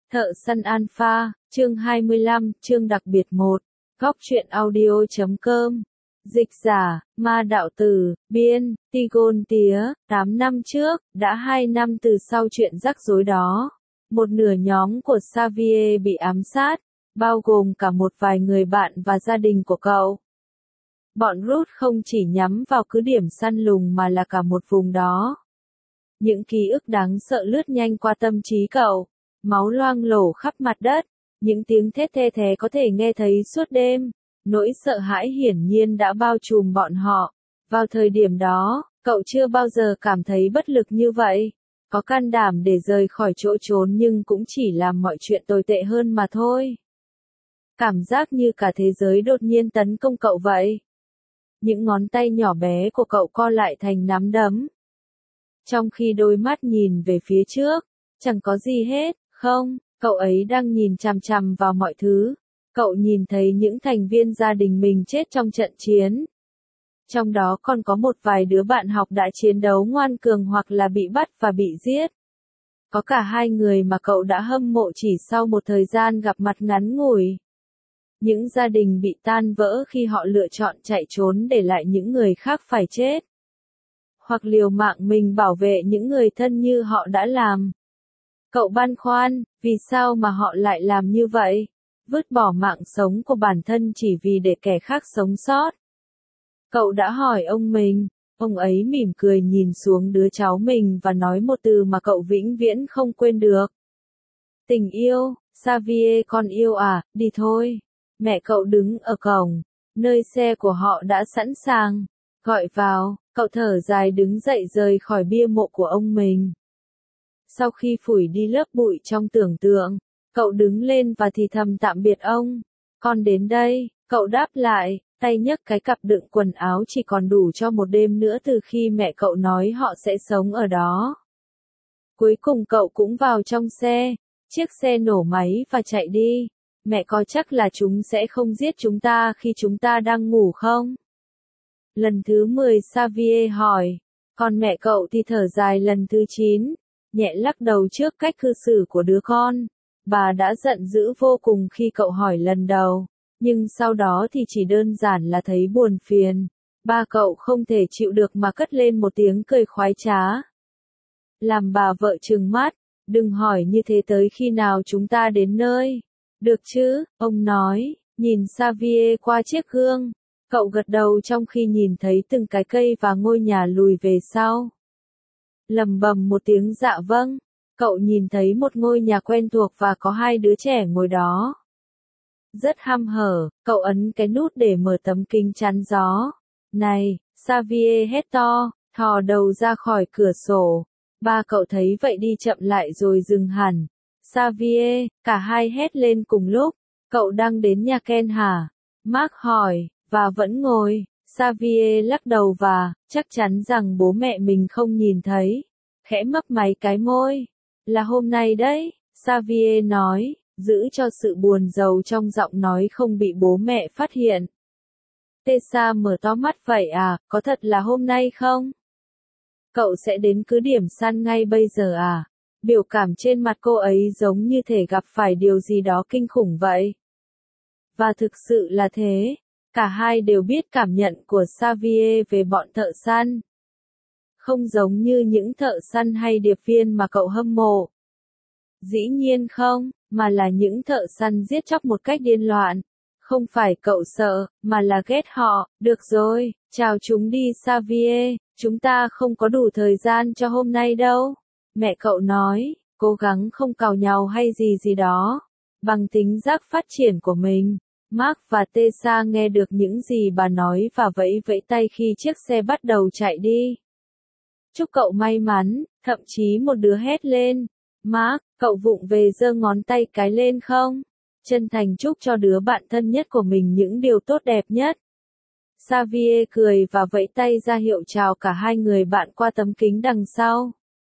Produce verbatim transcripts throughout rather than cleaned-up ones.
Thợ săn alpha, chương hai mươi lăm, chương đặc biệt một, góc truyện audio chấm com. Dịch giả, Ma Đạo Tử, biên, Tigon Tía, tám năm trước, đã hai năm từ sau chuyện rắc rối đó. Một nửa nhóm của Xavier bị ám sát, bao gồm cả một vài người bạn và gia đình của cậu. Bọn Ruth không chỉ nhắm vào cứ điểm săn lùng mà là cả một vùng đó. Những ký ức đáng sợ lướt nhanh qua tâm trí cậu, máu loang lổ khắp mặt đất, những tiếng thét the thé có thể nghe thấy suốt đêm. Nỗi sợ hãi hiển nhiên đã bao trùm bọn họ. Vào thời điểm đó, cậu chưa bao giờ cảm thấy bất lực như vậy. Có can đảm để rời khỏi chỗ trốn nhưng cũng chỉ làm mọi chuyện tồi tệ hơn mà thôi. Cảm giác như cả thế giới đột nhiên tấn công cậu vậy. Những ngón tay nhỏ bé của cậu co lại thành nắm đấm. Trong khi đôi mắt nhìn về phía trước, chẳng có gì hết, không, cậu ấy đang nhìn chằm chằm vào mọi thứ. Cậu nhìn thấy những thành viên gia đình mình chết trong trận chiến. Trong đó còn có một vài đứa bạn học đã chiến đấu ngoan cường hoặc là bị bắt và bị giết. Có cả hai người mà cậu đã hâm mộ chỉ sau một thời gian gặp mặt ngắn ngủi. Những gia đình bị tan vỡ khi họ lựa chọn chạy trốn để lại những người khác phải chết. Hoặc liều mạng mình bảo vệ những người thân như họ đã làm. Cậu băn khoăn, vì sao mà họ lại làm như vậy? Vứt bỏ mạng sống của bản thân chỉ vì để kẻ khác sống sót. Cậu đã hỏi ông mình, ông ấy mỉm cười nhìn xuống đứa cháu mình và nói một từ mà cậu vĩnh viễn không quên được. Tình yêu, Xavier con yêu à, đi thôi. Mẹ cậu đứng ở cổng, nơi xe của họ đã sẵn sàng, gọi vào, cậu thở dài đứng dậy rời khỏi bia mộ của ông mình. Sau khi phủi đi lớp bụi trong tưởng tượng, cậu đứng lên và thì thầm tạm biệt ông. Con đến đây, cậu đáp lại, tay nhấc cái cặp đựng quần áo chỉ còn đủ cho một đêm nữa từ khi mẹ cậu nói họ sẽ sống ở đó. Cuối cùng cậu cũng vào trong xe, chiếc xe nổ máy và chạy đi. Mẹ có chắc là chúng sẽ không giết chúng ta khi chúng ta đang ngủ không? Lần thứ mười Xavier hỏi, còn mẹ cậu thì thở dài lần thứ chín, nhẹ lắc đầu trước cách cư xử của đứa con. Bà đã giận dữ vô cùng khi cậu hỏi lần đầu, nhưng sau đó thì chỉ đơn giản là thấy buồn phiền. Ba cậu không thể chịu được mà cất lên một tiếng cười khoái trá. Làm bà vợ trừng mắt, đừng hỏi như thế tới khi nào chúng ta đến nơi. Được chứ, ông nói, nhìn Xavier qua chiếc gương. Cậu gật đầu trong khi nhìn thấy từng cái cây và ngôi nhà lùi về sau. Lầm bầm một tiếng dạ vâng. Cậu nhìn thấy một ngôi nhà quen thuộc và có hai đứa trẻ ngồi đó. Rất hăm hở, cậu ấn cái nút để mở tấm kính chắn gió. Này, Xavier hét to, thò đầu ra khỏi cửa sổ. Ba cậu thấy vậy đi chậm lại rồi dừng hẳn. Xavier, cả hai hét lên cùng lúc. Cậu đang đến nhà Ken hả? Mark hỏi, và vẫn ngồi. Xavier lắc đầu và, chắc chắn rằng bố mẹ mình không nhìn thấy. Khẽ mấp máy cái môi. Là hôm nay đấy, Xavier nói, giữ cho sự buồn rầu trong giọng nói không bị bố mẹ phát hiện. Tessa mở to mắt vậy à, có thật là hôm nay không? Cậu sẽ đến cứ điểm săn ngay bây giờ à? Biểu cảm trên mặt cô ấy giống như thể gặp phải điều gì đó kinh khủng vậy. Và thực sự là thế, cả hai đều biết cảm nhận của Xavier về bọn thợ săn. Không giống như những thợ săn hay điệp viên mà cậu hâm mộ. Dĩ nhiên không, mà là những thợ săn giết chóc một cách điên loạn. Không phải cậu sợ, mà là ghét họ. Được rồi, chào chúng đi Xavier, chúng ta không có đủ thời gian cho hôm nay đâu. Mẹ cậu nói, cố gắng không cào nhau hay gì gì đó. Bằng tính giác phát triển của mình, Mark và Tessa nghe được những gì bà nói và vẫy vẫy tay khi chiếc xe bắt đầu chạy đi. Chúc cậu may mắn, thậm chí một đứa hét lên. Mark, cậu vụng về giơ ngón tay cái lên không? Chân thành chúc cho đứa bạn thân nhất của mình những điều tốt đẹp nhất. Xavier cười và vẫy tay ra hiệu chào cả hai người bạn qua tấm kính đằng sau.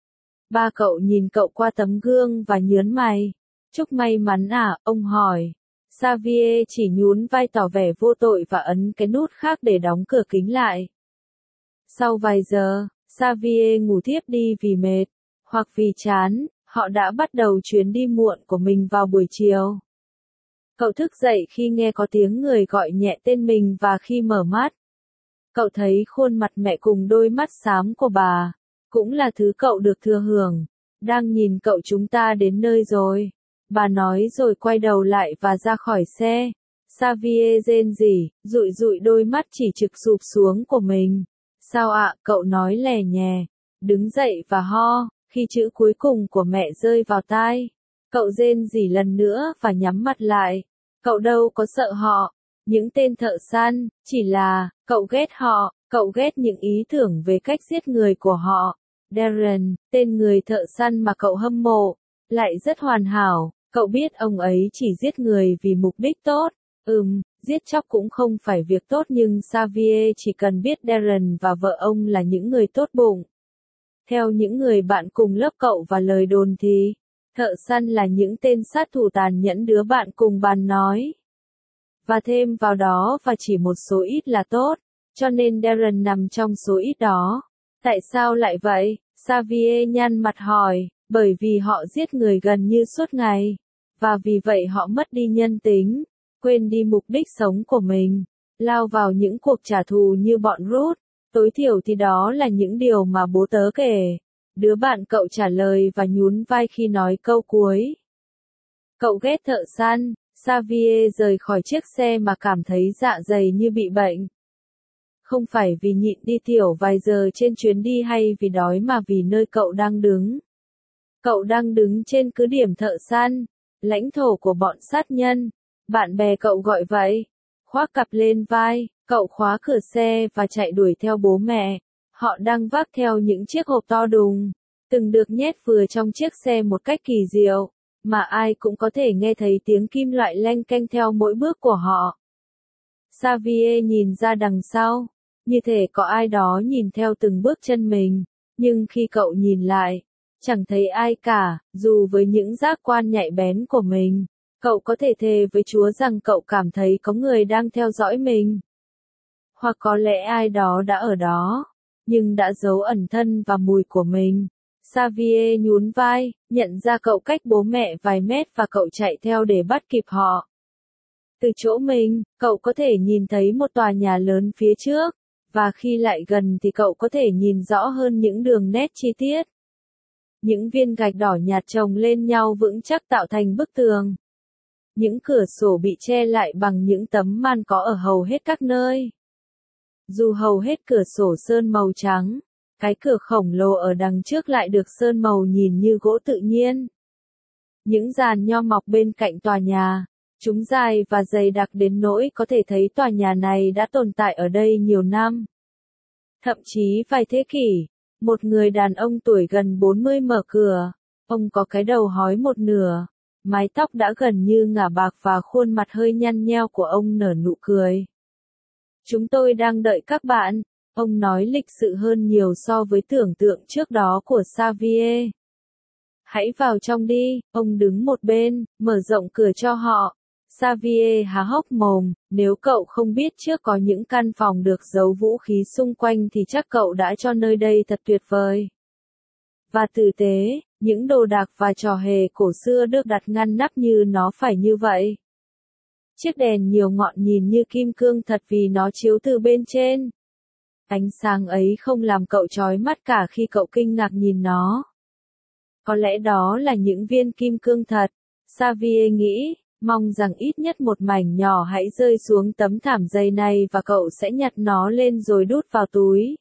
Ba cậu nhìn cậu qua tấm gương và nhớn mày. Chúc may mắn à, ông hỏi. Xavier chỉ nhún vai tỏ vẻ vô tội và ấn cái nút khác để đóng cửa kính lại. Sau vài giờ, Xavier ngủ thiếp đi vì mệt, hoặc vì chán, Họ đã bắt đầu chuyến đi muộn của mình vào buổi chiều. Cậu thức dậy khi nghe có tiếng người gọi nhẹ tên mình và khi mở mắt, cậu thấy khuôn mặt mẹ cùng đôi mắt xám của bà, cũng là thứ cậu được thừa hưởng, đang nhìn cậu. Chúng ta đến nơi rồi, bà nói rồi quay đầu lại và ra khỏi xe. Xavier rên rỉ, dụi dụi đôi mắt chỉ trực sụp xuống của mình. Sao ạ, cậu nói lè nhè, đứng dậy và ho, khi chữ cuối cùng của mẹ rơi vào tai. Cậu rên rỉ lần nữa và nhắm mặt lại. Cậu đâu có sợ họ, những tên thợ săn, chỉ là, cậu ghét họ, cậu ghét những ý tưởng về cách giết người của họ. Darren, tên người thợ săn mà cậu hâm mộ, lại rất hoàn hảo, cậu biết ông ấy chỉ giết người vì mục đích tốt. Ừm, giết chóc cũng không phải việc tốt nhưng Xavier chỉ cần biết Darren và vợ ông là những người tốt bụng. Theo những người bạn cùng lớp cậu và lời đồn thì, thợ săn là những tên sát thủ tàn nhẫn đứa bạn cùng bàn nói. Và thêm vào đó và chỉ một số ít là tốt, cho nên Darren nằm trong số ít đó. Tại sao lại vậy? Xavier nhăn mặt hỏi, bởi vì họ giết người gần như suốt ngày, và vì vậy họ mất đi nhân tính, quên đi mục đích sống của mình, lao vào những cuộc trả thù như bọn Ruth. Tối thiểu thì đó là những điều mà bố tớ kể. Đứa bạn cậu trả lời và nhún vai khi nói câu cuối. Cậu ghét thợ săn. Xavier rời khỏi chiếc xe mà cảm thấy dạ dày như bị bệnh. Không phải vì nhịn đi tiểu vài giờ trên chuyến đi hay vì đói mà vì nơi cậu đang đứng. Cậu đang đứng trên cứ điểm thợ săn, lãnh thổ của bọn sát nhân. Bạn bè cậu gọi vậy. Khoác cặp lên vai, cậu khóa cửa xe và chạy đuổi theo bố mẹ. Họ đang vác theo những chiếc hộp to đùng, từng được nhét vừa trong chiếc xe một cách kỳ diệu, mà ai cũng có thể nghe thấy tiếng kim loại leng keng theo mỗi bước của họ. Xavier nhìn ra đằng sau, như thể có ai đó nhìn theo từng bước chân mình, nhưng khi cậu nhìn lại, chẳng thấy ai cả. Dù với những giác quan nhạy bén của mình, cậu có thể thề với Chúa rằng cậu cảm thấy có người đang theo dõi mình. Hoặc có lẽ ai đó đã ở đó, nhưng đã giấu ẩn thân và mùi của mình. Xavier nhún vai, nhận ra cậu cách bố mẹ vài mét và cậu chạy theo để bắt kịp họ. Từ chỗ mình, cậu có thể nhìn thấy một tòa nhà lớn phía trước, và khi lại gần thì cậu có thể nhìn rõ hơn những đường nét chi tiết. Những viên gạch đỏ nhạt chồng lên nhau vững chắc tạo thành bức tường. Những cửa sổ bị che lại bằng những tấm màn có ở hầu hết các nơi. Dù hầu hết cửa sổ sơn màu trắng, cái cửa khổng lồ ở đằng trước lại được sơn màu nhìn như gỗ tự nhiên. Những giàn nho mọc bên cạnh tòa nhà, chúng dài và dày đặc đến nỗi có thể thấy tòa nhà này đã tồn tại ở đây nhiều năm. Thậm chí vài thế kỷ, một người đàn ông tuổi gần bốn mươi mở cửa. Ông có cái đầu hói một nửa, mái tóc đã gần như ngả bạc và khuôn mặt hơi nhăn nheo của ông nở nụ cười. Chúng tôi đang đợi các bạn, ông nói lịch sự hơn nhiều so với tưởng tượng trước đó của Xavier. Hãy vào trong đi, ông đứng một bên, mở rộng cửa cho họ. Xavier há hốc mồm, nếu cậu không biết trước có những căn phòng được giấu vũ khí xung quanh thì chắc cậu đã cho nơi đây thật tuyệt vời. Và tử tế, những đồ đạc và trò hề cổ xưa được đặt ngăn nắp như nó phải như vậy. Chiếc đèn nhiều ngọn nhìn như kim cương thật vì nó chiếu từ bên trên. Ánh sáng ấy không làm cậu chói mắt cả khi cậu kinh ngạc nhìn nó. Có lẽ đó là những viên kim cương thật, Xavier nghĩ, mong rằng ít nhất một mảnh nhỏ hãy rơi xuống tấm thảm dày này và cậu sẽ nhặt nó lên rồi đút vào túi.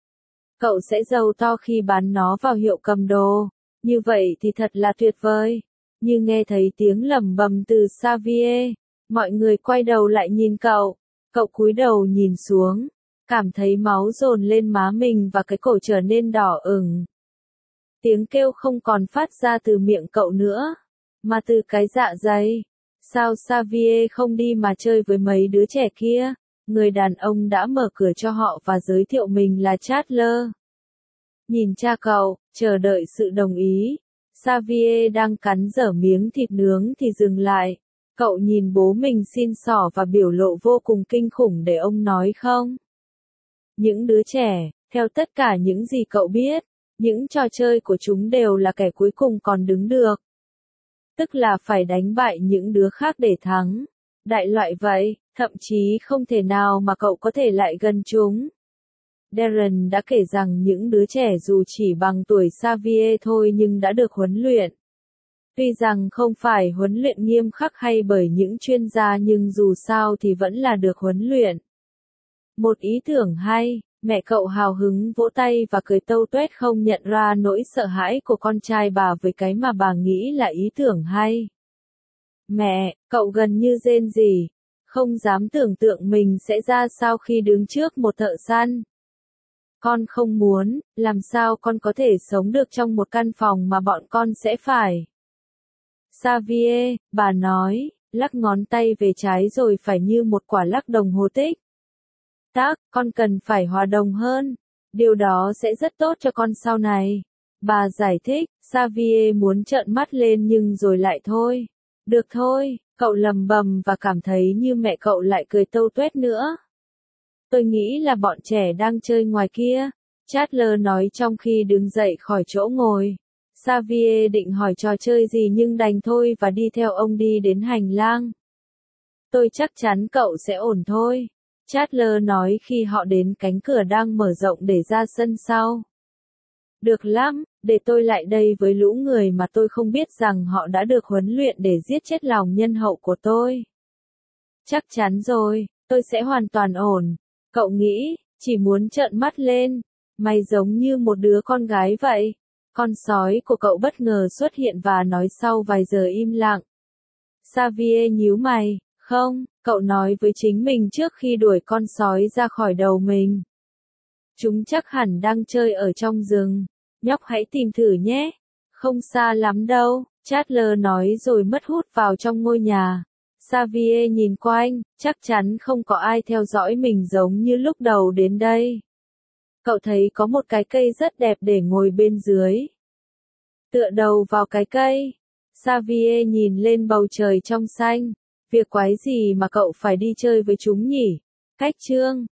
Cậu sẽ giàu to khi bán nó vào hiệu cầm đồ, như vậy thì thật là tuyệt vời. Như nghe thấy tiếng lẩm bẩm từ Xavier, mọi người quay đầu lại nhìn cậu, cậu cúi đầu nhìn xuống, cảm thấy máu dồn lên má mình và cái cổ trở nên đỏ ửng. Tiếng kêu không còn phát ra từ miệng cậu nữa, mà từ cái dạ dày. Sao Xavier không đi mà chơi với mấy đứa trẻ kia? Người đàn ông đã mở cửa cho họ và giới thiệu mình là Chandler. Nhìn cha cậu, chờ đợi sự đồng ý. Xavier đang cắn dở miếng thịt nướng thì dừng lại. Cậu nhìn bố mình xin xỏ và biểu lộ vô cùng kinh khủng để ông nói không. Những đứa trẻ, theo tất cả những gì cậu biết, Những trò chơi của chúng đều là kẻ cuối cùng còn đứng được. Tức là phải đánh bại những đứa khác để thắng. Đại loại vậy, thậm chí không thể nào mà cậu có thể lại gần chúng. Darren đã kể rằng những đứa trẻ dù chỉ bằng tuổi Xavier thôi nhưng đã được huấn luyện. Tuy rằng không phải huấn luyện nghiêm khắc hay bởi những chuyên gia nhưng dù sao thì vẫn là được huấn luyện. Một ý tưởng hay, mẹ cậu hào hứng vỗ tay và cười tâu tuét không nhận ra nỗi sợ hãi của con trai bà với cái mà bà nghĩ là ý tưởng hay. Mẹ, cậu gần như rên rỉ, không dám tưởng tượng mình sẽ ra sao khi đứng trước một thợ săn. Con không muốn, làm sao con có thể sống được trong một căn phòng mà bọn con sẽ phải. Xavier, bà nói, lắc ngón tay về trái rồi phải như một quả lắc đồng hồ tích. Tắc, con cần phải hòa đồng hơn. Điều đó sẽ rất tốt cho con sau này. Bà giải thích, Xavier muốn trợn mắt lên nhưng rồi lại thôi. Được thôi, cậu lầm bầm và cảm thấy như mẹ cậu lại cười tâu tuét nữa. Tôi nghĩ là bọn trẻ đang chơi ngoài kia. Chandler nói trong khi đứng dậy khỏi chỗ ngồi. Xavier định hỏi trò chơi gì nhưng đành thôi và đi theo ông đi đến hành lang. Tôi chắc chắn cậu sẽ ổn thôi. Chandler nói khi họ đến cánh cửa đang mở rộng để ra sân sau. Được lắm, để tôi lại đây với lũ người mà tôi không biết rằng họ đã được huấn luyện để giết chết lòng nhân hậu của tôi. Chắc chắn rồi, tôi sẽ hoàn toàn ổn. Cậu nghĩ, chỉ muốn trợn mắt lên. Mày giống như một đứa con gái vậy. Con sói của cậu bất ngờ xuất hiện và nói sau vài giờ im lặng. Xavier nhíu mày, không, cậu nói với chính mình trước khi đuổi con sói ra khỏi đầu mình. Chúng chắc hẳn đang chơi ở trong rừng. Nhóc hãy tìm thử nhé. Không xa lắm đâu, Chandler nói rồi mất hút vào trong ngôi nhà. Xavier nhìn quanh, chắc chắn không có ai theo dõi mình giống như lúc đầu đến đây. Cậu thấy có một cái cây rất đẹp để ngồi bên dưới. Tựa đầu vào cái cây. Xavier nhìn lên bầu trời trong xanh. Việc quái gì mà cậu phải đi chơi với chúng nhỉ? Cách chương